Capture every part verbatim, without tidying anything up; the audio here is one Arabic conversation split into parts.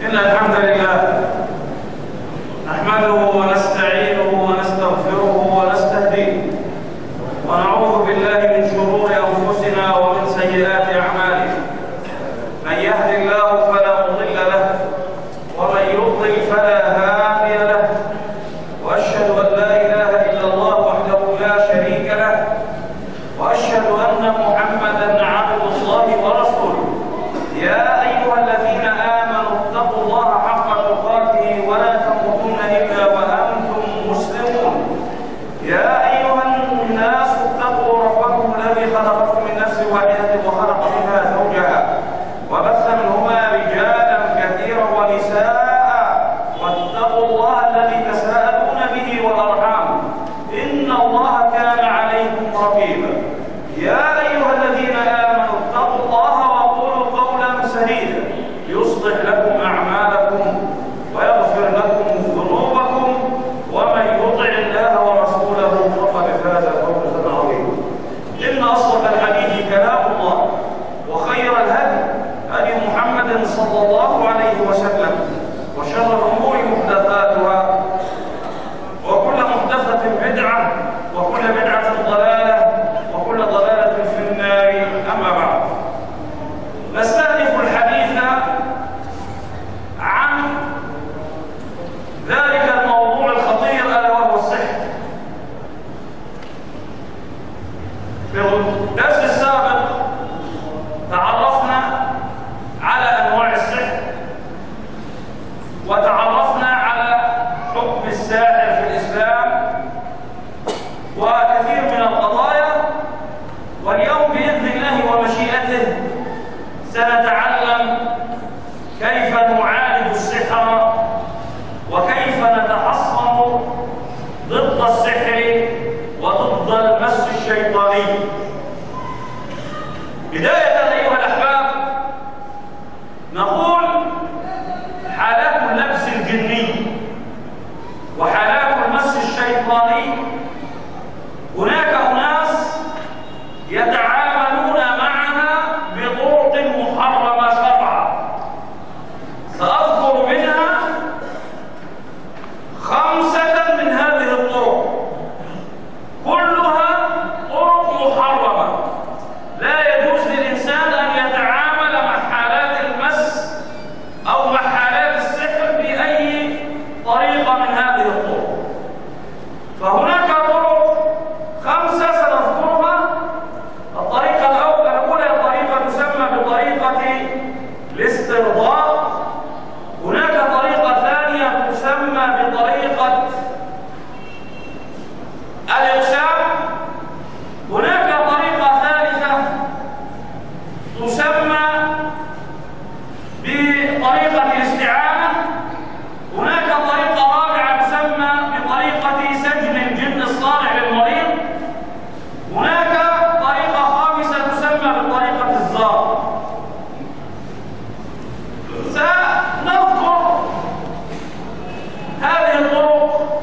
إن الحمد لله نحمده ونستعينه ونستغفره ونستهديه ونعوذ بالله من شرور أنفسنا ومن سيئات أعمالنا. من يهد الله فلا مضل له ومن يضلل فلا هادي له، وأشهد أن لا إله إلا الله وحده لا شريك له، وأشهد أن محمدا عبد الله ورسوله. يا أيها الذين آمنوا اتقوا الله حق تقاته ولا تموتن إلا وأنتم مسلمون. يا أيها الناس اتقوا ربكم الذي خلقكم من نفس واحدة وخلق منها زوجها وبث منهما رجالا كثيرا ونساء، واتقوا الله الذي تساءلون به والأرحام إن الله كان عليكم رقيبا. يا أيها الذين آمنوا اتقوا الله وقولوا قولا سديدا يصلح لكم أعمالكم ويغفر لكم ذنوبكم، ومن يطع الله ورسوله فقد فاز فوزا عظيما. إن أصدق الحديث كلام الله، وخير الهدي هدي محمد صلى الله عليه وسلم، وشر الأمور محدثاتها، وكل محدثة بدعة، وكل بدعة ضلالة، وكل ضلالة في النار. أما بعد، نستأنف الحديث عن ذلك الموضوع الخطير ألا وهو السحر. في الدرس السابق تعرفنا على أنواع السحر، وتعرفنا على حكم الساحر في الإسلام وكثير من القضايا. واليوم بإذن الله ومشيئته سنتعلم كيف نعالج السحر، وكيف نتحصن ضد السحر وضد المس الشيطاني. بداية أيها الأحباب، نقول حالات اللبس الجني وحالات المس الشيطاني. هناك أناس يتعاملون معها بطرق محرمة شرعا، سأذكر منها خمسة من هذه الطرق، كلها طرق محرمة. لا يجوز للإنسان أن يتعامل مع حالات المس أو مع حالات السحر بأي طريقة من هذه الطرق. فهناك طرق خمسة سنذكرها. الطريقة الأولى طريقة تسمى بطريقة الاسترضاء. هناك طريقة ثانية تسمى بطريقة الإقسام. هناك طريقة ثالثة تسمى بطريقة الاستعانة. هناك طريقة رابعة تسمى بطريقة سجن الجن الصالح للمريض. هناك طريقة خامسة تسمى بطريقة الزار. سنذكر هذه الطرق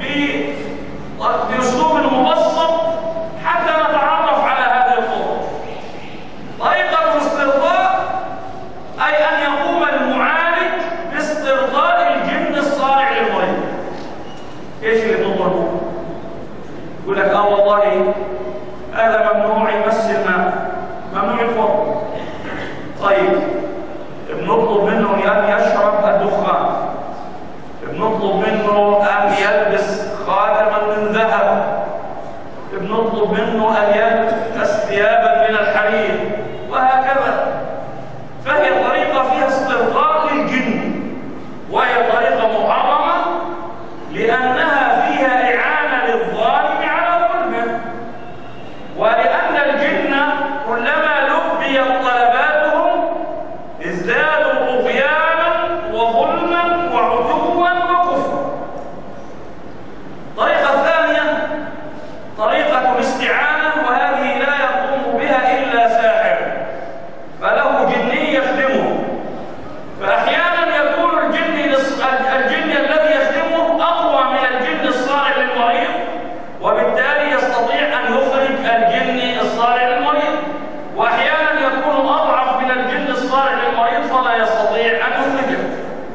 بأسلوب مبسط حتى نتعرف على هذه الطرق. طريقة الاسترضاء أي أن يقوم المعالج باسترضاء الجن الصالح للمريض. ايش اللي بنقوله؟ يقول لك اه والله هذا ممنوع يمس الماء، ممنوع الفرق. طيب بنطلب منه أن يشرب الدخان، بنطلب منه أن يلبس خاتما من ذهب، بنطلب منه أن يلبس ثيابا من الحرير، وهكذا. فهي طريقة فيها استرضاء للجن، وهي طريقة محرمة لأنها فيها إعانة للظالم على ظلمه، ولأن الجن كلما لبيت طلباتهم ازدادوا طغيانا وظلما وعتوا وكفرا. الطريقة الثانية طريقة الاستعانة، وهذه لا يقوم بها إلا ساحر فله جني يخدمه. فأحيانا يكون الجن الجن الذي يخدمه أقوى من الجن الصالح للمريض، وبالتالي يستطيع أن يخرج الجن الصالح للمريض. وأحيانا يكون أضعف من الجن الصالح للمريض فلا يستطيع أن يخرجه.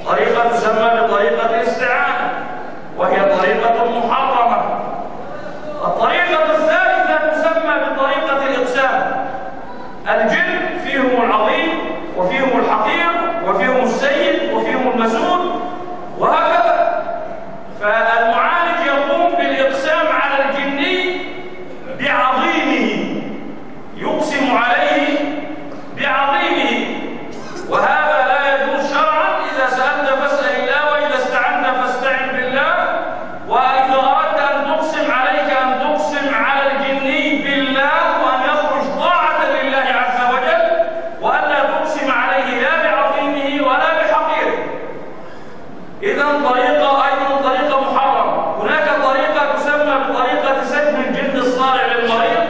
طريقة تسمى بطريقة الاستعانة وهي طريقة محرمة. الطريقة الثالثة تسمى بطريقة الإقسام. الجن فيهم العظيم وفيهم الحقير وفيهم السيد وفيهم المسؤول وهكذا. فالمعالج يقوم بالإقسام على الجني بعظيمه، يقسم عليه بعظيمه، وهذا لا يجوز شرعا. إذا سألت فاسأل الله وإذا استعنت فاستعن بالله. وإذا أردت أن تقسم عليك أن تقسم على الجني بالله وأن يخرج طاعة لله عز وجل، وألا تقسم عليه لا بعظيمه ولا بحقيره. إذن طريقة أيضا طريقة محرمة. هناك طريقة تسمى بطريقة سجن الجن الصالح للمريض،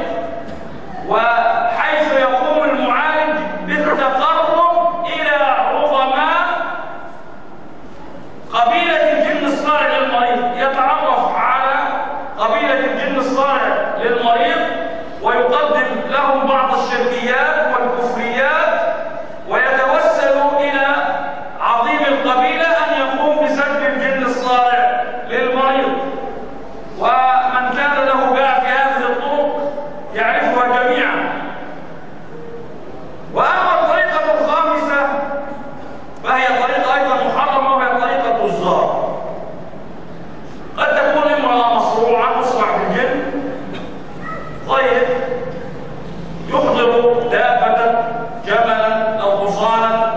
وحيث يقوم المعالج بالتقرب إلى عظماء قبيلة الجن الصالح للمريض، يتعرف على قبيلة الجن الصالح للمريض ويقدم لهم بعض الشركيات والكفريات، ويتوسل إلى عظيم القبيلة أن يقوم بسجن الجن الصالح للمريض. ومن كان له باع في هذه الطرق يعرفها جميعا. وأما الطريقة الخامسة فهي طريقة أيضا محرمة، وهي طريقة الزار. قد تكون امرأة مصروعة تصرع بالجن، طيب يحضر دابة جملا أو حصانا،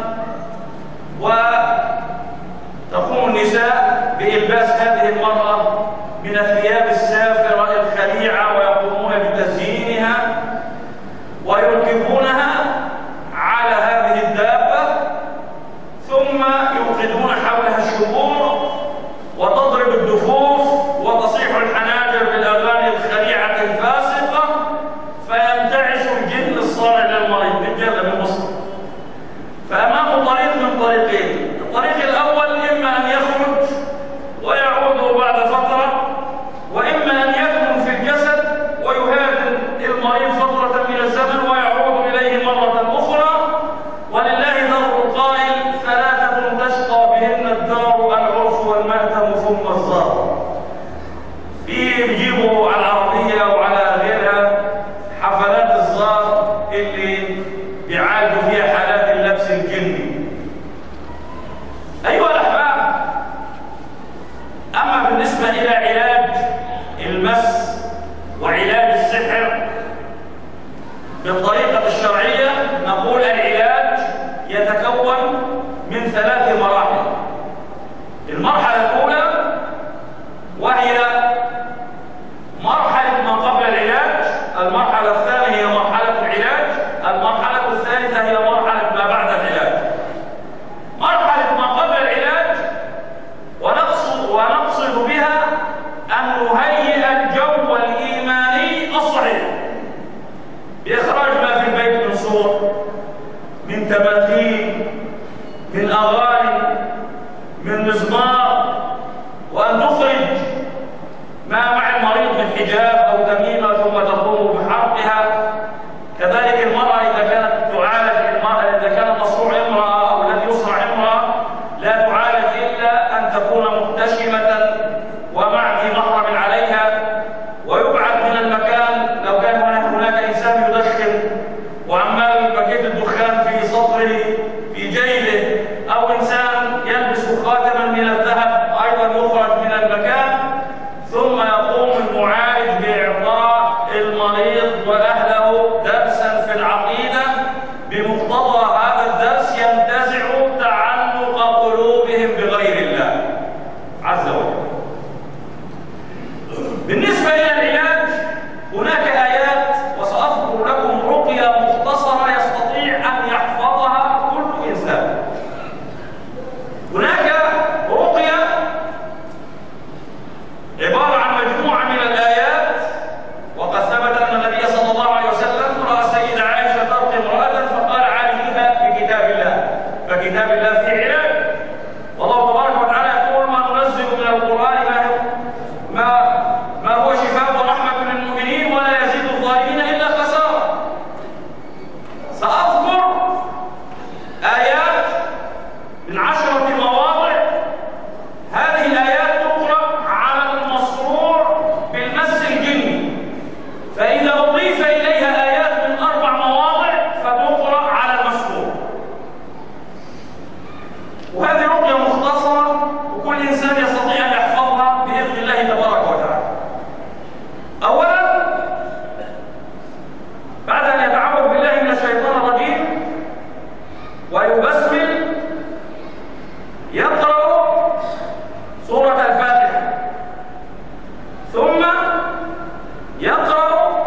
وتقوم النساء بإلباس هذه المرأة من الثياب السافرة الخليعة، ويقومون بتزيينها ويركبونها على هذه الدابة، ثم يوقدون حولها الشبور وتضرب الدفوف وتصيح الحناجر بالأغاني الخليعة الفاسقة، فينتعش الجن الصالح للمريض بالجنة بالمصر. فأمامه طريق من طريقين. الطريق الأول إما أن يخرج ويعود بعد فترة، وإما أن يكمن في الجسد ويهادن المريض فترة من الزمن ويعود إليه مرة أخرى. ولله ذر القائل: ثلاثة تشقى بهن الدار، العرس والمأتم ثم الزار. في بيجيبوا على العربية وعلى غيرها حفلات الزار اللي بيعالجوا فيها حالات اللبس الجني. أيها الأحباب، أما بالنسبة إلى علاج المس وعلاج السحر بالطريقة الشرعية، نقول العلاج يتكون من ثلاث مراحل. المرحلة الأولى وهي مرحلة ما قبل العلاج، المرحلة الثانية هي مرحلة العلاج، المرحلة الثالثة هي مرحلة ما بعد العلاج. مرحلة ما قبل العلاج ونقصد, ونقصد بها أن نهيئ الجو الإيماني الصحيح بإخراج ما في البيت من صور، من تماثيل، من أغاني، من مزمار، وأن تخرج ما مع المريض من حجاب أو تميمة ثم تقوم بحرقها. كذلك المرأة إذا كانت تعالج، المرأة إذا كانت مصروع امرأة أو الذي يصرع امرأة، لا تعالج إلا أن تكون محتشمة ومع ذي محرم عليها، ويبعد من المكان. لو كان هناك إنسان يدخن وعمال بكيت الدخان في صدره في جيبه، أو إنسان يلبس خاتما من الذهب، أيضا يخرج من المكان. ثم يقوم المعالج بإعطاء المريض وأهله درسا في العقيدة، بمقتضى هذا الدرس ينتزع تعلق قلوبهم بغير الله عز وجل. بالنسبة إلى العلاج هناك آيات، وسأذكر لكم رقية مختصرة يستطيع أن يحفظها كل إنسان. هناك رقية عبارة عن مجموعة من الآيات، وقد ثبت أن النبي صلى الله عليه وسلم رأى السيدة عائشة ترقي امرأة فقال: عالجيها بكتاب الله. فكتاب الله فيه علاج، والله تبارك وتعالى يقول: ما ننزل من القرآن ما ما هو شفاء ورحمة للمؤمنين ولا يزيد الظالمين إلا خسارة. سأذكر آيات من عشرة مواضع وهذه رقية مختصرة وكل إنسان يستطيع أن يحفظها بإذن الله تبارك وتعالى. أولا، بعد أن يتعوذ بالله من الشيطان الرجيم ويبسمل يقرأ سورة الفاتحة، ثم يقرأ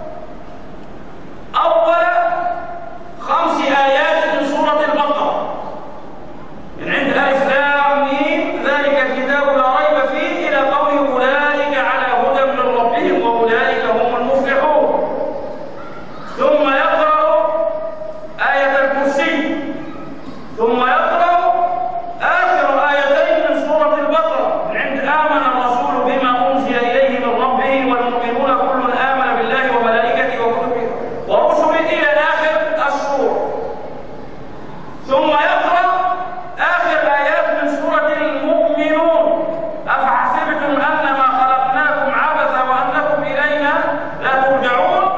أول خمس آيات من سورة البقرة من عند ألف لام ميم ذلك الكتاب لا ريب فيه إلى قوله أولئك على هدى من ربهم وأولئك هم المفلحون. ثم يقرأ آية الكرسي، ثم يقرأ آخر آيتين من سورة البقرة من عند آمن الرسول بما أنزل إليه من ربه والمؤمنون كل آمن بالله وملائكته وكتبه ورسله إلى آخر السورة. ثم يقرأ آخر آيات من سورة المؤمنون أفحسبتم أنما خلقناكم عبثا وأنكم إلينا لا ترجعون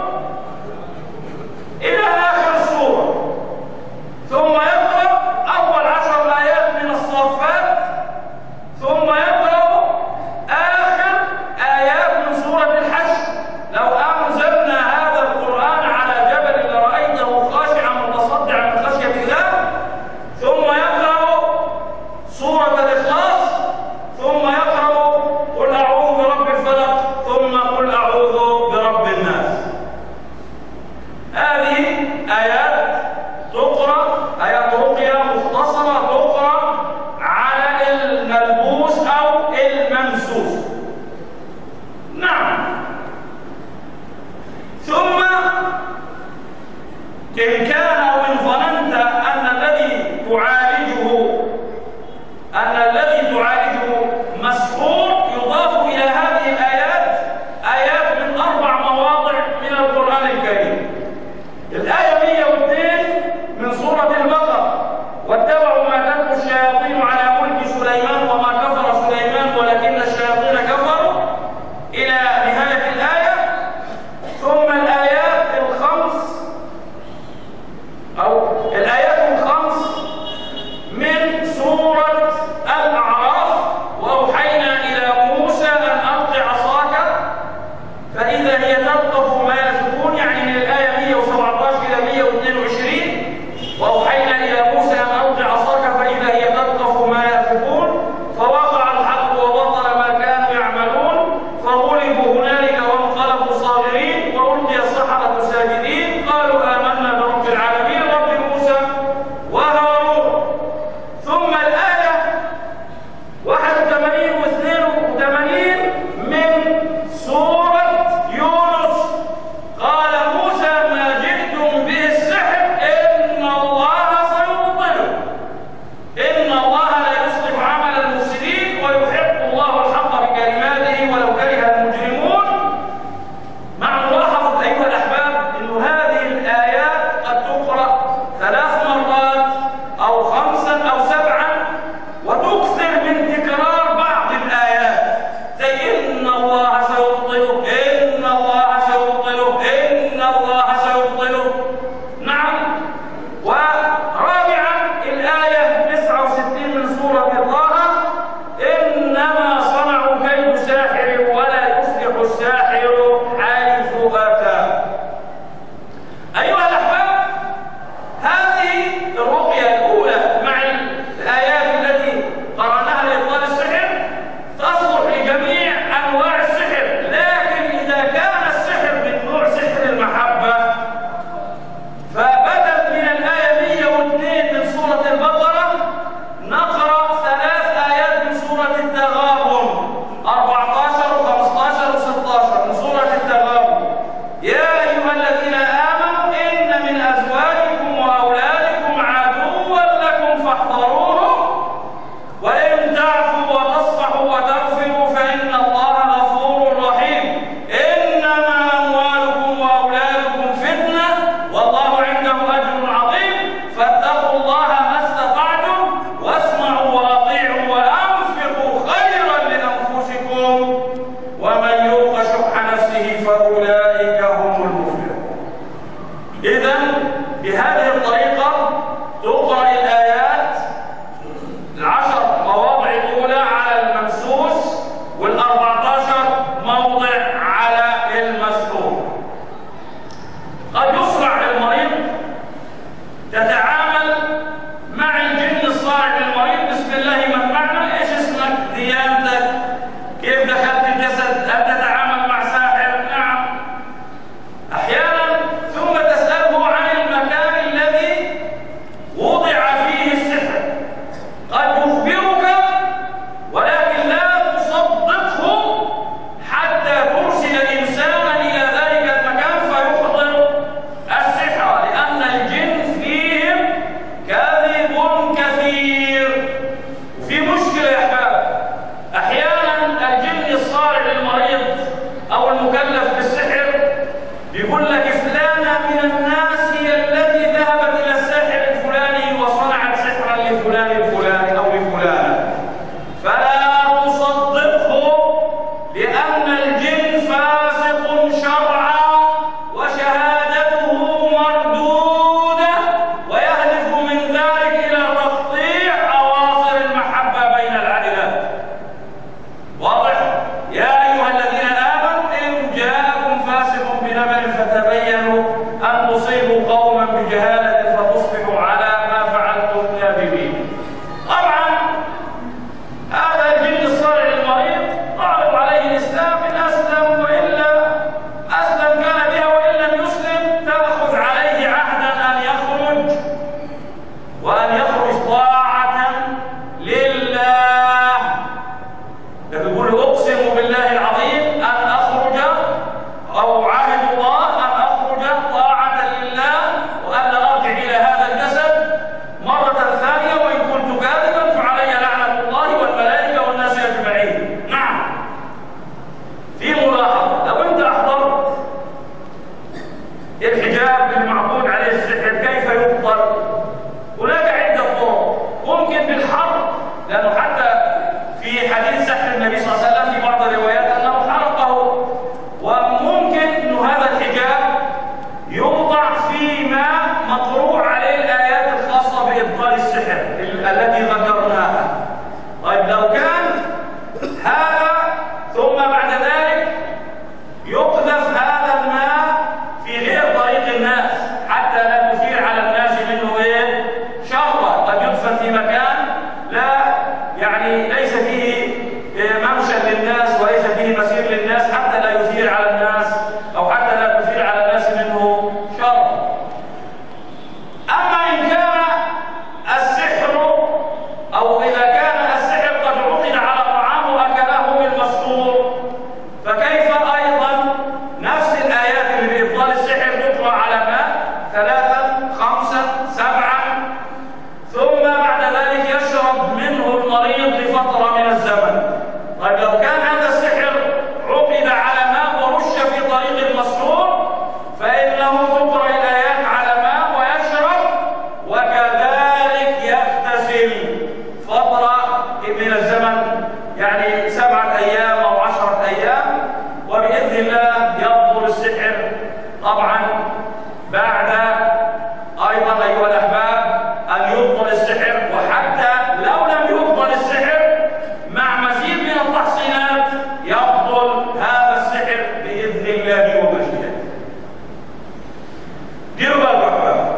إلى آخر السورة. ثم يقرأ أول عشر آيات من الصافات، ثم يقرأ آخر آيات من سورة الحشر. لو أنزلنا هذا القرآن على جبل لرأيته خاشعا متصدعا من خشية الله. ثم يقرأ سورة الإخلاص، ثم يقرأ قل أعوذ برب الفلق، ثم قل أعوذ برب الناس. هذه آيات تقرأ، آيات رقية مختصرة تقرأ على الملبوس أو الممسوس. نعم. ثم إن كان أو إن ظننت أن الذي تعالجه أن الذي تعالجه مسحور، يضاف إلى هذه الآيات آيات من أربع مواضع من القرآن الكريم. الآية مئة واثنين من سورة البقرة: واتبعوا ما تتلو الشياطين على ملك سليمان وما كفر سليمان ولكن الشياطين كفروا، إلى نهاية الآية. ثم الآيات الخمس أو الآيات الخمس من سورة الأعراف: وأوحينا إلى موسى أن ألق عصاك فإذا هي تلقف ما يفكون، يعني من الآية مئة وسبعة عشر إلى مئة واثنين وعشرين. وأوحينا إلى موسى أن ألق عصاك فإذا هي تلقف ما يفكون، فوقع الحق وبطل ما كانوا يعملون، فغلبوا هنالك وانقلبوا صاغرين، وألقي السحرة ساجدين قالوا آمنا برب العالمين رب موسى وهارون. ثم الآية واحد وثمانين واثنين وثمانين من سورة يونس: قال موسى ما جئتم به السحر إن الله سيبطله إن الله لا يصلح عمل المفسدين ويحق الله الحق بكلماته ولو كره المجرمون. مع ملاحظة أيها الأحباب أن هذه الآيات قد تقرأ ثلاث مرات أو خمسا أو سبعا، وتكثر من تكرار بعض الآيات زي إن الله سيبطله إن الله سيبطله إن الله سيبطله. نعم. ورابعا الآية تسعة وستين من سورة طه: إنما صنعوا كيد ساحر ولا يفلح الساحر حيث أتى. أيها الأحباب، هذه الرقية الأولى مع الآيات التي قرأناها لإبطال السحر تصلح لجميع أنواع السحر، لكن إذا كان السحر من نوع سحر المحبة، فبدل من الآية مئة واثنين من سورة البقرة نقرأ التي ذكرناها. طيب لو كان هذا ثم بعد ذلك يقذف هذا الماء في غير طريق الناس حتى لا تثير على الناس منه ايه؟ شرا، قد يدفن في مكان لا يعني ليس فيه ممشى للناس وليس فيه مسير للناس حتى لا يثير على الناس او حتى لا تثير على الناس منه شرا. اما ان كان السحر او اذا كان السحر قد عقد على طعام واكله بالمسحور، فكيف ايضا نفس الايات اللي بابطال السحر تقرا على ماء ثلاثا خمسا سبعا ثم بعد ذلك يشرب منه المريض لفتره من الزمن. طيب لو كان هذا السحر عقد على ماء ورش في طريق المسحور فانه تقرا الايات على ماء ويشرب وكذلك يغتسل فتره من الزمن، يعني سبعه ايام او عشره ايام، وباذن الله يبطل السحر. طبعا بعد ايضا ايها الاحباب ان يبطل السحر، وحتى لو لم يبطل السحر مع مزيد من التحصينات يبطل هذا السحر باذن الله ومشيئته. ديروا بالكم احباب،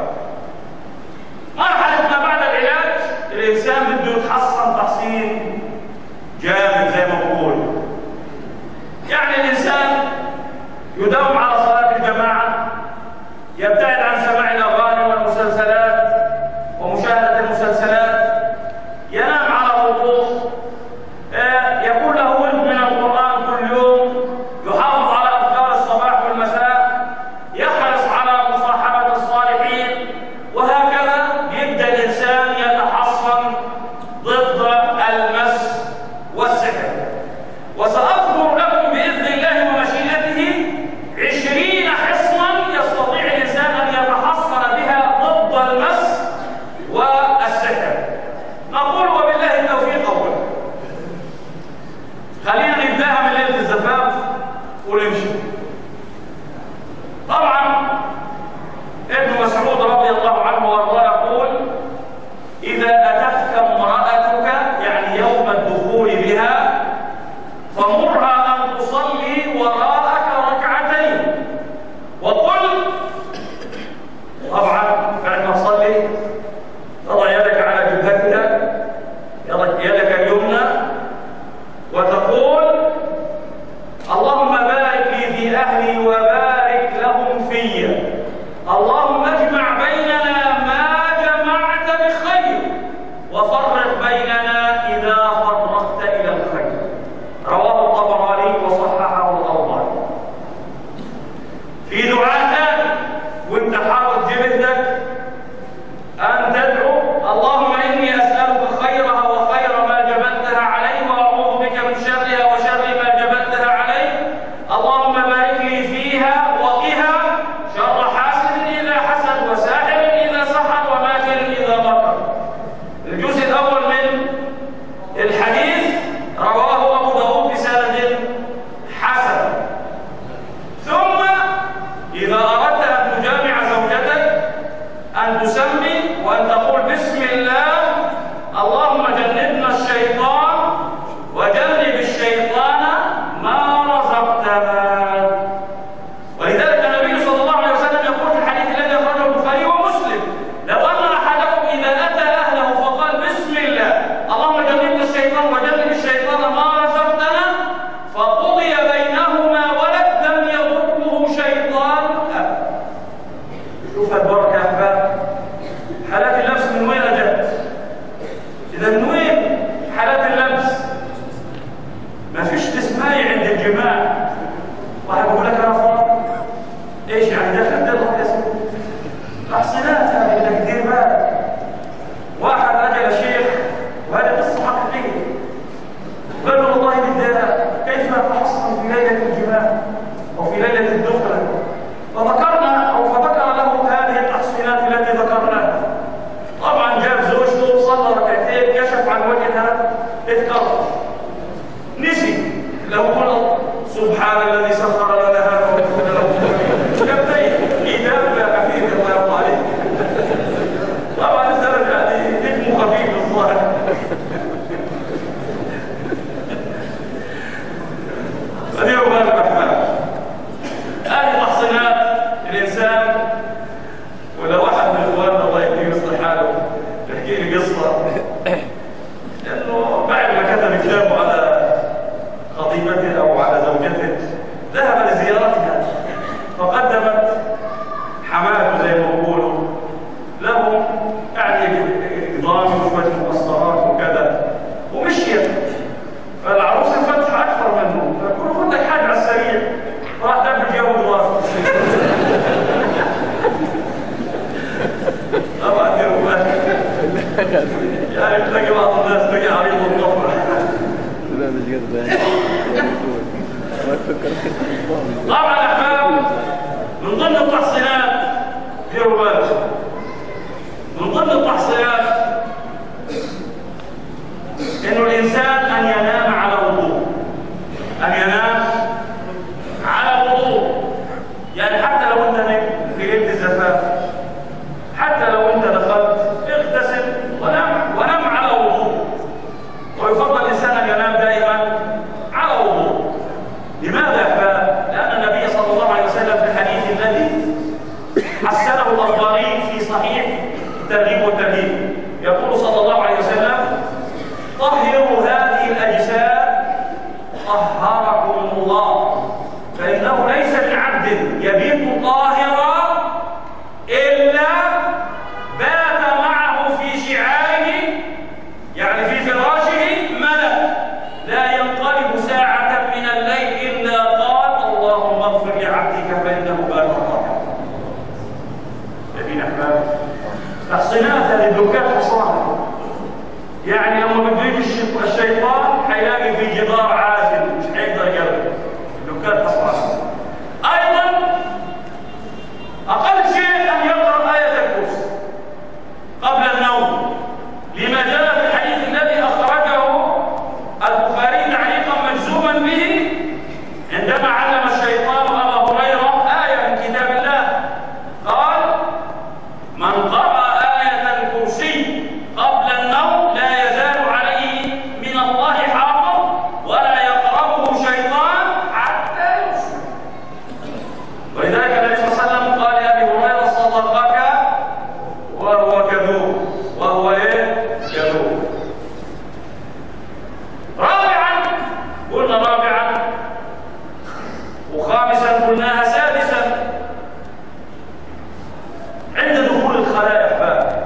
مرحله ما بعد العلاج الانسان بده يتحصن تحصين جامد زي ما بقول. يعني الانسان يداوم على صلاه الجماعه، يبتعد عن سماع الاغاني والمسلسلات ومشاهده المسلسلات، ينام على وضوء، يكون له ورد من القرآن كل يوم، يحافظ على أذكار الصباح والمساء، يحرص على مصاحبة الصالحين، وهكذا يبدأ الإنسان يتحصن ضد المس والسحر. وسأذكر لكم بإذن الله ومشيئته عشرين حصنا يستطيع الإنسان أن يتحصن بها ضد المس والسحر. نقول وبالله التوفيق. أولا خلينا نبداها من ليله الزفاف ونمشي. طبعا ابن مسعود رضي الله عنه وارضاه يقول: اذا اتتك امراتك يعني يوم الدخول بها فمرها ان تصلي وراءك ركعتين وقل، طبعا بعد ما تصلي تضع يدك على جبهتها يدك اليمنى وتقول: اللهم بارك لي في أهلي وبارك لهم في، اللهم اجمع بيننا ما جمعت بخير وفرق بيننا إذا فرقت إلى الخير. رواه الطبراني وصححه الألباني. في دعاء ثاني وانت حاطط جبهتك أن تدعو: اللهم إني أسألك خيرها وخير ما جبلتها عليه وأعوذ بك من شرها وشر ما جبلتها عليه، اللهم بارك لي فيها وقها شر حاسد إذا حسد وساحر إذا سحر وماكر إذا مكر. الجزء الأول من الحديث رواه أبو داود بسند حسن. ثم إذا أردت أن تجامع زوجتك أن تسمي وأن تقول: بسم الله اللهم جنبنا الشيطان وجنب الشيطان ما رزقتنا. ولذلك النبي صلى الله عليه وسلم يقول في الحديث الذي أخرجه البخاري ومسلم: لو أن أحدكم إذا أتى أهله فقال: بسم الله اللهم جنبنا الشيطان وجنب الشيطان ما رزقتنا، فقضي بينهما ولد لم يضره شيطان أبدا. شوف البركة يا أحباب. حالات اللبس من وين أجت؟ إذا من وين حالات اللبس؟ ما فيش تسماي عند الجماع. واحد بيقول لك: أنا فاضي. إيش يعني دخل تضغط يا سيدي؟ تحصينات هذه بدك تدير بالك. واحد رجل شيخ وهذه قصة حقيقية، قال له: والله بدي كيف أتحصن في ليلة الجماع أو في ليلة الدخلة؟ فذكرنا أو فذكر له هذه التحصينات التي ذكرناها. طبعا جاب زوجته صلى ركعتين كشف عن وجهها اتكرر نسي لو قال: سبحان الذي سخر لنا هذا وما كنا له مقرنين. كبتين إجابة خفيفة الله يرضى عليك. طبعا السبب يعني نجم خفيف الظاهر يعني تلاقي بعض الناس تلاقي عريض الطفرة. لا مش قصدي. طبعا أحباب من ضمن التحصينات في رباط من ضمن التحصينات إنه الإنسان أن ينام على وضوء، أن ينام على وضوء. يعني حتى لو أنت في ليلة الزفاف، حتى لو أنت دخلت اغتسل ونام ونام على وضوء. ويفضل الإنسان أن ينام دائما على وضوء. لماذا يا أحباب؟ لأن النبي صلى الله عليه وسلم في الحديث الذي حسنه الألباني في صحيح الترغيب والترهيب يقول صلى الله عليه وسلم: طهروا هذه الأجساد طهركم الله، فإنه ليس من عبد يبيت طاهرا إلا بات معه في شعاره، يعني في فراشه، ملك لا ينقلب ساعة من الليل إلا قال: اللهم اغفر لعبدك فإنه بات طاهرا. يبين أحباب تحصينات للدكات حصانة. يعني لما بيجي الشيطان حيلاقي في جدار عازل مش حيقدر يقرب. الدكات حصانة. أيضا أقل شيء أن يقرأ آية الكرسي قبل النوم، لما جاء في الحديث الذي أخرجه البخاري تعليقا مجزوما به عندما علم الشيطان أبا هريرة آية من كتاب الله، قال: من قرأ آية الكرسي قبل النوم لا يزال عليه من الله حافظ ولا يقربه شيطان حتى يصبح. ولذلك النبي صلى الله عليه وسلم قال لأبي هريرة: صدقك وهو كذوب. وهو ايه؟ كذوب. رابعا قلنا رابعا وخامسا قلناها سادسا عند دخول الخلاء باب.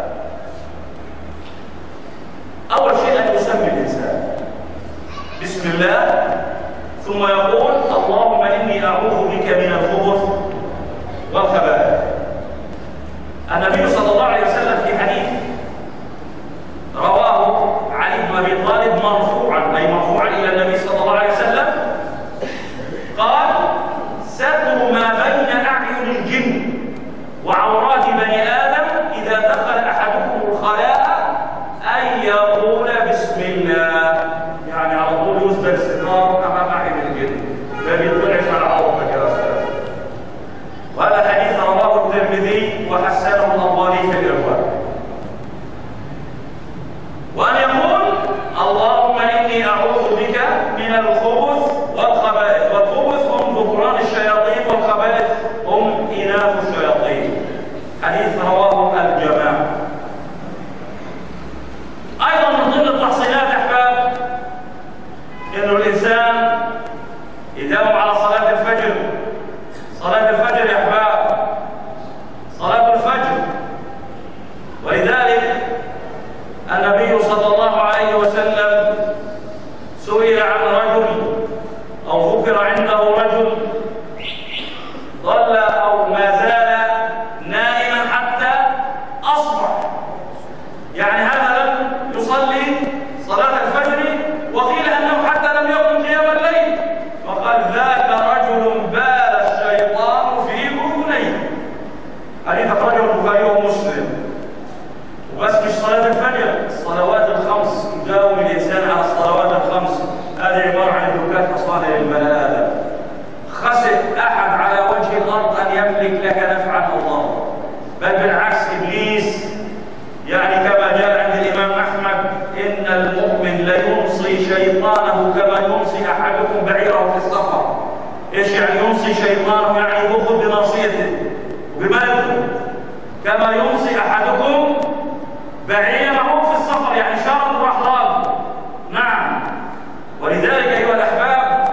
أول شيء أن يسمي الإنسان بسم الله، ثم يقول: اللهم إني أعوذ بك من الخبث والخبائث. النبي صلى الله عليه وسلم في حديث رواه علي بن أبي طالب مرفوعا، أي مرفوعا إلى النبي صلى الله عليه وسلم، قال: ستر ما بين أعين الجن وعورات بني آدم إذا دخل أحدكم الخلاء أن يقول بسم الله. يعني على طول يسدل الستار أمام أعين الجن، ما بيطلعش على عورتك يا أستاذ. وهذا حديث رواه الترمذي وحسنه الألباني في الإرواء. وأن يقول: اللهم إني أعوذ بك من الخبث والخبائث. والخبث هم ذكران الشياطين والخبائث هم إناث الشياطين. حديث رواه الجماعة. أيضا من ضمن التحصينات أحباب إنه الإنسان يداوم على صلاة الفجر. صلاة الفجر يا أحباب، صلاة الفجر. ولذلك النبي صلى الله عليه وسلم سئل عن رجل أو ذكر عنده رجل ظل أو ما زال نائما حتى أصبح، يعني هذا لم يصلي صلاة الفجر، وقيل أنه حتى لم يقم قيام الليل، فقال: ذاك رجل بال الشيطان في أذنيه. حديث أخرجه البخاري ومسلم. وبس مش صلاة الفجر، الصلوات الخمس، يداوم الإنسان على الصلوات الخمس. هذه عبارة عن دكات حصانة للبني آدم. خسر أحد على وجه الأرض أن يملك لك نفعا الله، بل بالعكس إبليس، يعني كما جاء عند الإمام أحمد: إن المؤمن لينصي شيطانه كما ينصي أحدكم بعيره في السفر. إيش يعني ينصي شيطانه؟ يعني يأخذ بناصيته وبملكه كما ينصي أحدكم بعيره في السفر، يعني شرط الرحلان. نعم. ولذلك أيها الأحباب،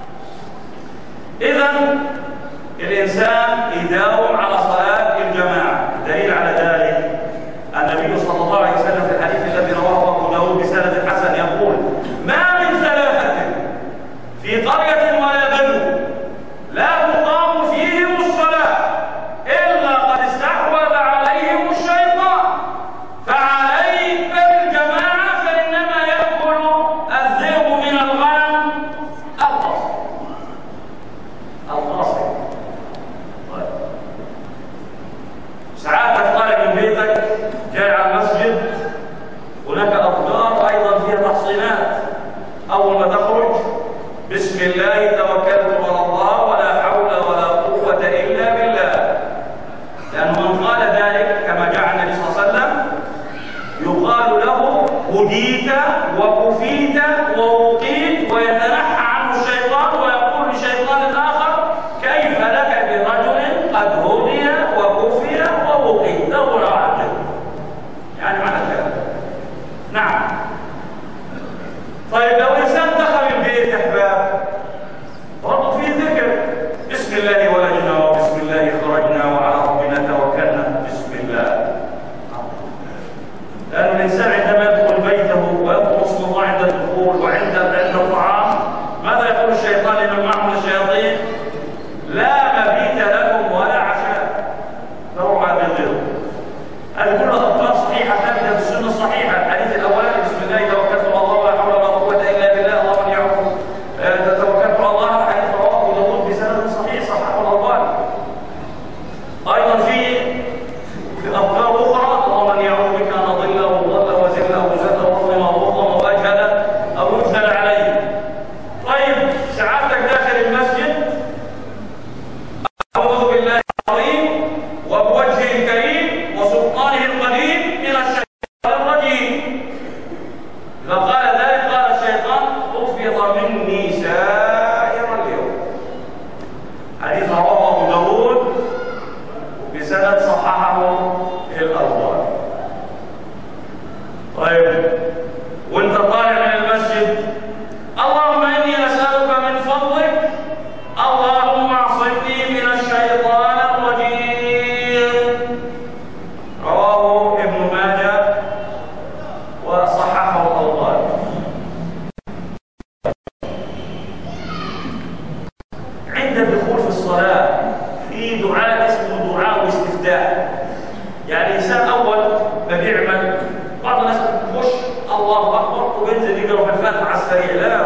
إذن الإنسان يداوم على صلاة الجماعة. دليل على ذلك النبي صلى الله عليه وسلم في الحديث الذي رواه أبو داود بسند حسن يقول: ما من ثلاثة في قرية ولا بدو لا تقام فيهم الصلاة إلا قد استحوذ عليهم الشيطان، فعليك بالجماعة وكفيت ووقيت، ويتنحى عنه الشيطان ويقول لشيطان الآخر كيف لك برجل قد هدي وكفي ووقيت، دور على يعني معنى كده. نعم. طيب لو إنسان دخل البيت يا أحباب برضه في ذكر بسم الله ولجنا وبسم الله خرجنا وعلى ربنا توكلنا، بسم الله. لأن الإنسان عندما يدخل بيته ويذكر اسم الله عند الدخول وعند عند الطعام، ماذا يقول الشيطان لمن معه من الشياطين؟ لا مبيت لكم ولا عشاء، دوروا على بيضهم. هذه كلها أخبار صحيحة ثابتة في السنة الصحيحة. الحديث الأولاني بسم الله توكلت على الله ولا حول ولا قوة إلا بالله الله من يعوذ توكلت على الله، حديث رواه أبو داود بسند صحيح صححه الألباني. أيضا في في أخبار أخرى اللهم إني أعوذ بك أن أضل وأضل وأزل أو أزل وأظلم أو أظلم أو أجهل أو يجهل علي. طيب سعادتك داخل المسجد، أعوذ بالله العظيم وبوجهه الكريم وسلطانه القديم من الشيطان الرجيم. إذا قال ذلك قال الشيطان أخفض مني سائر اليوم. حديث رواه أبو داود بسند صححه الألباني. طيب وانت طالع من المسجد اللهم إني أسألك من فضلك اللهم اعصمني من الشيطان الرجيم. رواه ابن ماجه وصححه الألباني. عند الدخول في الصلاة في دعاء اسمه دعاء الاستفتاح. يعني إنسان أول ما بيعمل، بعض الناس بتخش الله أكبر وبينزل يقرأ في الفاتحة على السريع. لا،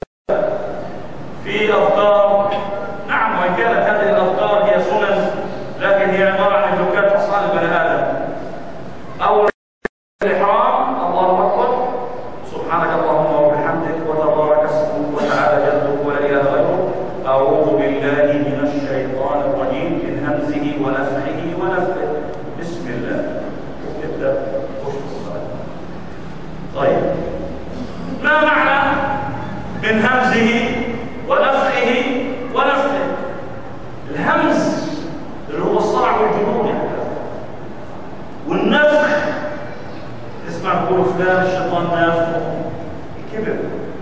في أذكار. نعم، وإن كانت هذه الأذكار هي سنن لكن هي عبارة عن ذكرات أصحاب البني آدم. أول الإحرام الله أكبر سبحانك اللهم وبحمدك وتبارك اسمك وتعالى جدك ولا إله غيرك، أعوذ بالله من الشيطان الرجيم من همزه ونفخه ونفخه، بسم الله، وتبدأ تخش في الصلاة. طيب ما معنى من همزه ونفخه ونفخه؟ الهمز اللي هو الصرع والجنون يعني، والنفخ تسمع تقول فلان الشيطان نافخ كبر،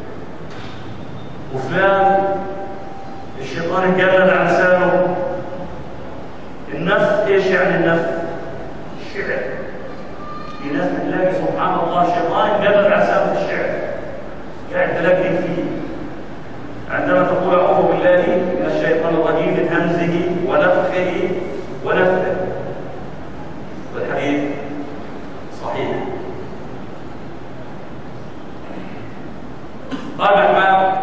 وفلان الشيطان اتجلد عن لسانه. النفخ ايش يعني النفخ؟ الشعر. في ناس بتلاقي سبحان الله الشيطان اتجلد عن لسانه في الشعر، قاعد تلاقي فيه. عندما تقول اعوذ بالله من الشيطان الرجيم من همزه ونفخه ونفخه، والحديث صحيح. قال الإمام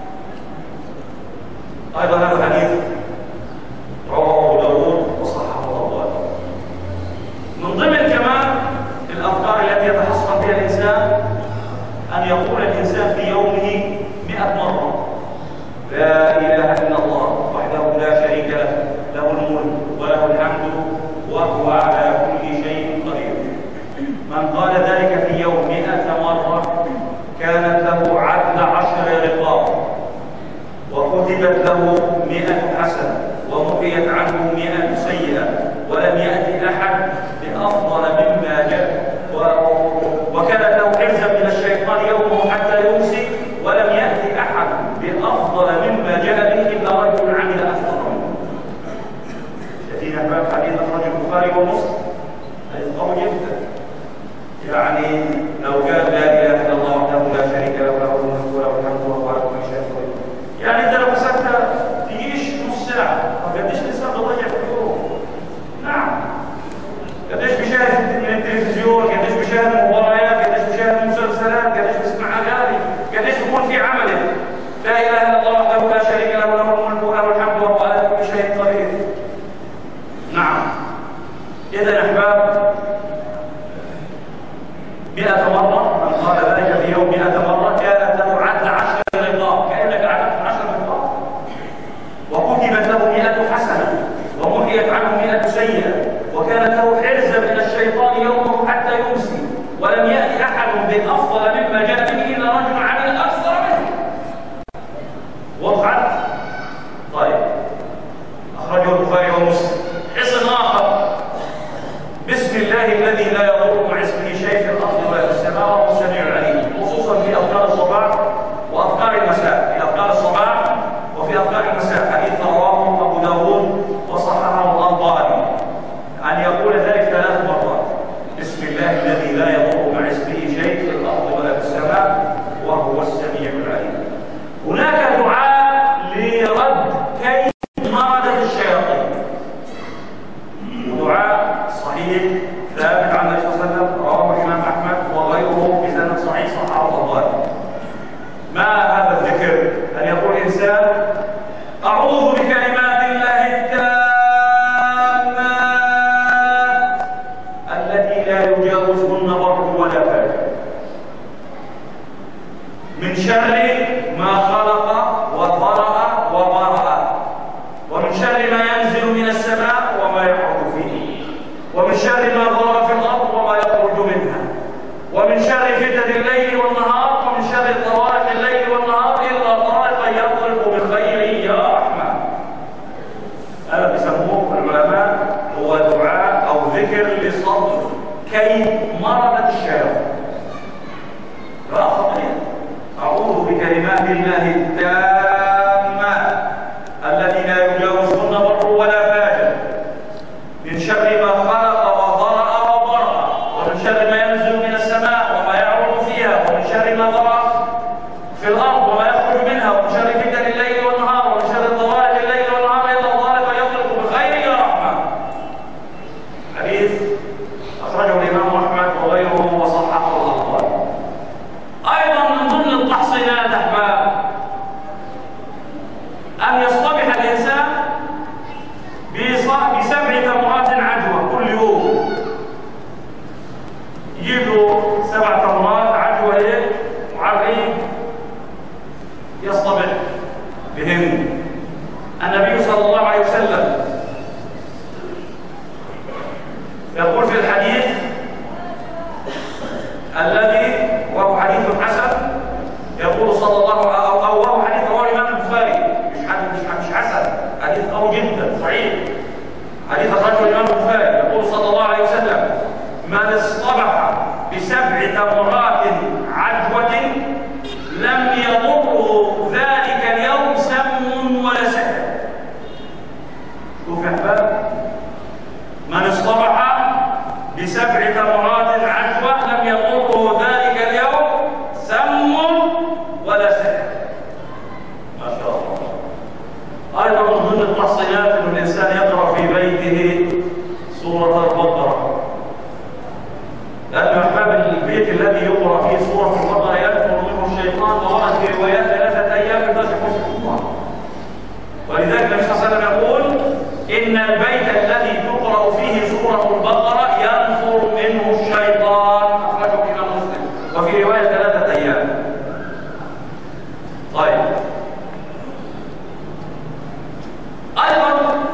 أيضا هذا الحديث رواه أبو داود وصححه الألباني. من ضمن كمان الأذكار التي يتحصن بها الإنسان أن يقول الإنسان في يومه مئة مرة لا إله إلا الله وحده لا شريك له، له الملك وله الحمد وهو على كل شيء قدير. من قال ذلك في يوم مئة مرة كانت له عدل عشر رقاب، وكتبت له مئة حسنة، ومحيت عنه مئة سيئة، ولم يأتي أحد بأفضل مما جاء، وكانت له حرزا من الشيطان يومه حتى يمسي، ولم يأتي أحد بأفضل مما جاء به إلا رجل عمل أفضل منه. شايفين أحباب حديث أخرج البخاري ومسلم، حديث قوي جدا. يعني لو قال لا اله الا الله وحده لا شريك له له الملك وله الحمد وهو على كل شيء قدير، يعني انت لو مسكت تجيش نص ساعه، طب قديش الانسان بيضيع في اليوم؟ نعم، قديش بيشاهد من التلفزيون، قديش بيشاهد مباريات، قديش بيشاهد مسلسلات، قديش بيسمع اغاني، قديش الشرك أن يقول الإنسان أعوذ بكلمات الله التامات التي لا يجاوزهن بر ولا فاجر من شر ما خلق وذرأ وبرأ، ومن شر ما ينزل من السماء وما يعرج فيه، ومن شر ما ظهر في الأرض وما يخرج منها، ومن شر فتن الليل والنهار، ومن شر طوارق الليل والنهار إلا طارقا يطلب بخير يا رحمن. هذا بيسموه العلماء هو دعاء أو ذكر لصد كيد مرض الشياطين. أعوذ بكلمات الله التامات التي لا يجاوزهن بر ولا فاجر من شر ما خلق وذرأ وبرأ، ومن شر ما ينزل من السماء وما يعرج فيها، ومن شر ما ذرأ في الأرض وما يخرج منها، ومن شر فتن الليل والنهار، ومن شر طوارق الليل والنهار إلا طارقا يطلق بخير يا رحمن. حديث أخرجه الإمام أحمد وغيره وصححه الألباني. أيضا من ضمن التحصينات أحباب أن يصطبح الإنسان بسبع تمرات عجوة كل يوم. يجيب له سبع تمرات عجوة إيه؟ وعرقين يصطبح بهن. النبي صلى الله عليه وسلم يقول في الحديث الذي وهو حديث حسن، يقول صلى الله عليه وسلم، او وهو حديث رواه الامام البخاري، مش حديث مش حسن، حديث قوي جدا صحيح، حديث اخرجه الامام البخاري. يقول صلى الله عليه وسلم: من اصطبح بسبع تمرات عجوة لم يضره ذلك اليوم سم ولا سكر. شوف يا احباب، من اصطبح بسبع تمرات عجوة لم يضره ذلك اليوم سم ولا سكر. ما شاء الله. أيضا من ضمن التحصينات أن الإنسان يقرأ في بيته سورة البقرة، لأن أحباب البيت الذي يقرأ فيه سورة البقرة يكفر منه الشيطان، وورد في روايات ثلاثة أيام يترجم الشيطان. ولذلك النبي صلى الله عليه وسلم يقول: إن البيت الذي تقرأ فيه سورة البقرة ينفر منه الشيطان. أخرجه الإمام مسلم وفي رواية ثلاثة أيام. طيب، أيضا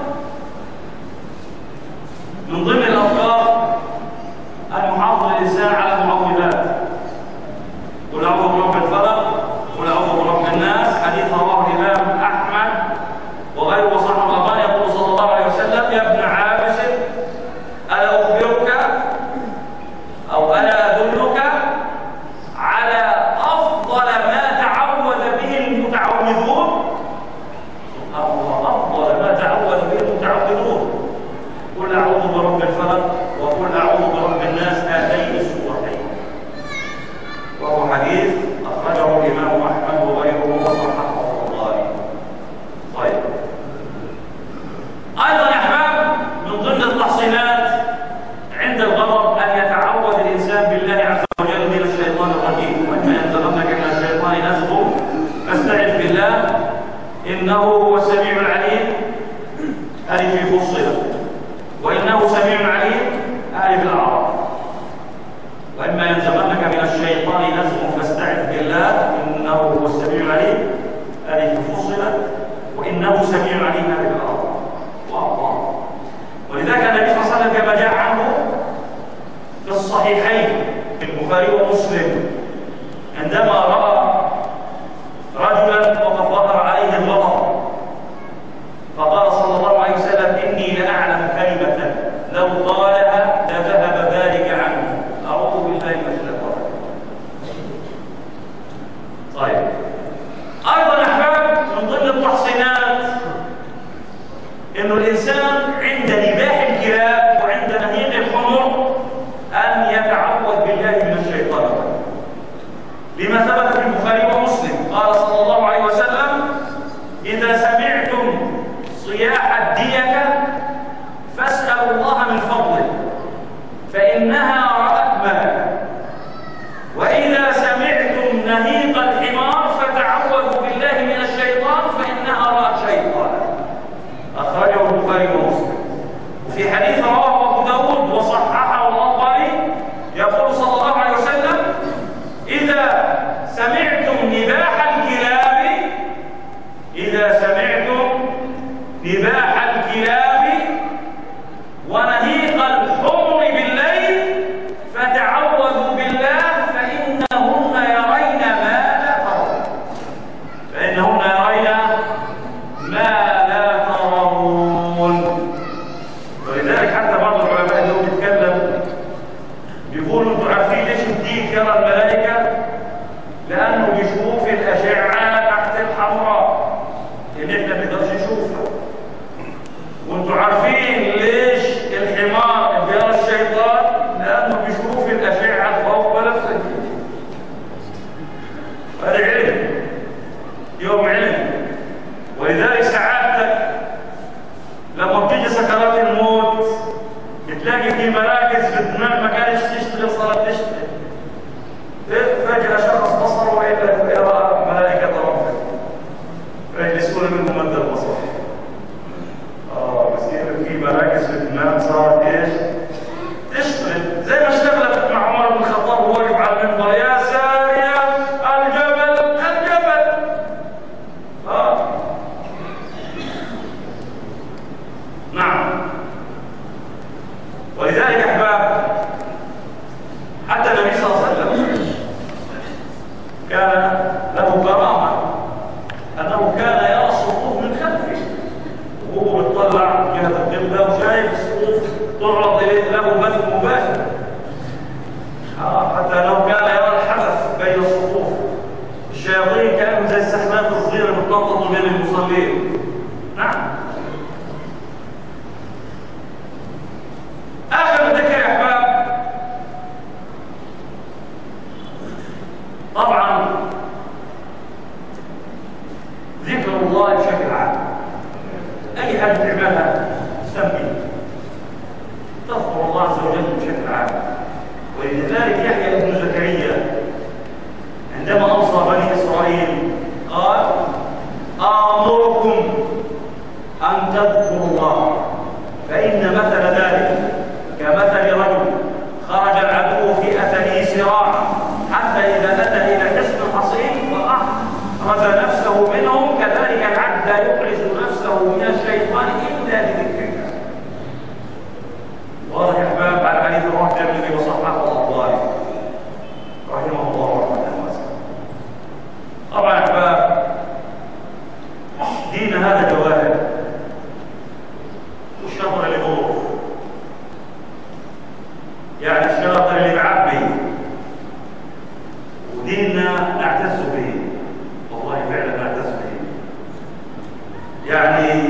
من ضمن الأفكار أن يحافظ الإنسان على المعوذات. قل أعوذ برب الفلق، قل أعوذ برب الناس. حديث رواه الإمام أحمد وغيره وصححه الألباني. يقول صلى الله عليه وسلم: يا ابن عابس ألا أخبرك أو ألا أدلك على أفضل ما تعوذ به المتعوذون؟ سبحان الله، أفضل ما تعوذ به المتعوذون. قل أعوذ برب الفلق وقل أعوذ برب الناس، هاتين السورتين. وهو حديث أخرجه الإمام أحمد وغيره وصححه الألباني. طيب، أيضا يا أحباب من ضمن التحصينات عند الغضب أن يتعوذ الإنسان بالله عز وجل من الشيطان الرجيم. وإما ينزغنك من الشيطان نزغ فاستعذ بالله إنه هو السميع العليم. ألف فصلت، وإنه سميع عليم ألف الأعراف. وإما ينزغنك من الشيطان نزغ فاستعذ بالله إنه هو السميع العليم ألف فصلت، وإنه سميع عليم ألف الأعراف. ولذلك النبي صلى الله عليه وسلم كما جاء عنه في الصحيحين في البخاري ومسلم، عندما رأى رجلا وقد ظهر عليه الغضب فقال صلى الله عليه وسلم: إني لأعلم كلمة لو قالها لذهب ذلك عنه. أعوذ بالله من الشيطان. طيب، أيضا أحباب من ضمن التحصينات إن الإنسان عند نباح الكلاب وعند نهيق الحمر أن يتعوذ بالله من الشيطان، لما ثبت في البخاري ومسلم. قال صلى الله عليه وسلم: إذا سمعتم صياح الديكة فاسألوا الله من فضله فإنها رأت ملكا، وإذا سمعتم نهيق الحمار فتعوذوا بالله من الأشعة تحت الحمراء اللي احنا ما نقدرش نشوفها. وانتوا عارفين ليش الحمار بيرى الشيطان؟ لأنه بيشوف الأشعة الفوق بنفسه. هذا علم، يوم علم. ولذلك سعادتك لما بتيجي سكرات الموت بتلاقي في مراكز في الدماغ ما كانتش تشتغل صارت تشتغل. فجأة شخص بصره وإلا يرى ملائكة ربه فيجلسون منهم مد البصر. اه بس كيف في مراكز في الدماغ صارت ايش؟ تشتغل زي ما اشتغلت مع عمر بن الخطاب وهو واقف على المنبر: يا سارية الجبل الجبل. اه نعم. ولذلك احباب حتى النبي صلى الله عليه وسلم كان له كرامه انه كان يرى الصفوف من خلفه وهو بيطلع جهه القبله وشايف الصفوف تعرض له بث مباشر. آه حتى انه كان يرى الحدث بين الصفوف. الشياطين كانوا زي السحابات الصغيره بتنطط بين المصلين. نعم. آخر ذكر يا أحباب طبعا ذكر الله بشكل عام. أي حاجة تعملها سمي تذكر الله عز وجل بشكل عام. ولذلك يحيى ابن زكريا عندما أوصى بني إسرائيل قال: آمركم أن تذكروا الله فإن مثل ذلك كمثل رجل خرج العدو في أثره سراعا حتى إذا أتى إلى حصن حصين فأخرج نفسه منهم كذلك العبد لا يخرج نفسه من الشيطان إلا بذكر الله. واضح يا أحباب على حديث الروح النبي وصححه الأطباري رحمه الله رحمة واسعة. طبعا يا أحباب دين هذا جواهر والشهر اللي بوضع يعني الشاطر اللي بعبي وديننا نعتز به. والله فعلا نعتز به يعني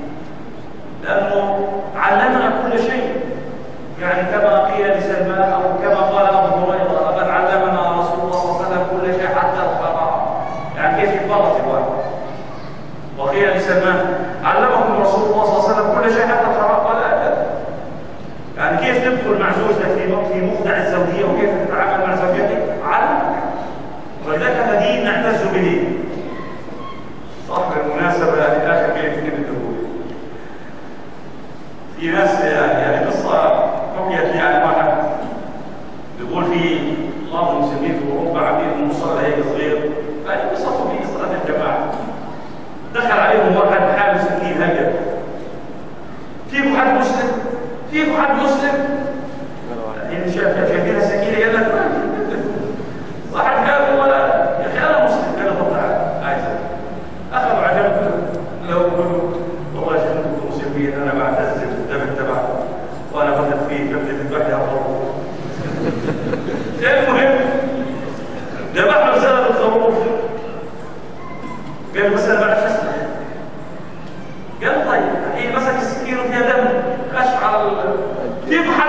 لأنه علمنا كل شيء. يعني كما قيل لسلمان أو كما قال أبو هريرة: لقد علمنا رسول الله صلى الله عليه وسلم كل شيء حتى القراءة. يعني كيف يفرط الواحد. وقيل لسلمان: علمكم رسول الله صلى الله عليه وسلم كل شيء حتى القراءة؟ قال أبدا. يعني كيف تدخل مع زوجتك في في مخدع الزوجيه وكيف تتعامل مع زوجتك؟ علمك. ولذلك هذا دين نعتز به. صح بالمناسبه اخر كيف كنت تقول في ناس يعني قصه حكيت لي عن واحد بيقول في بعض المسلمين في اوروبا عاملين مصلى هيك صغير فبيصلوا فيه صلاه الجماعه. دخل عليهم واحد حامل سكين هجر: فيكم حد مسلم؟ فيكم حد مسلم؟ إن شايفين السكينة قال لك ما واحد قال ولا يا أخي أنا مسلم. قال طب تعال عايز أخذوا عجبته لو قلوا والله يا شيخ أنتم مسلمين أنا بعتز بالدم تبعكم وأنا بثق فيه كيف تذبحني أخروف. المهم ذبحنا بسبب الخروف. قال بس أنا بعرف أسمع. قال طيب الحين مسك السكين وفيها دم خش على فيكم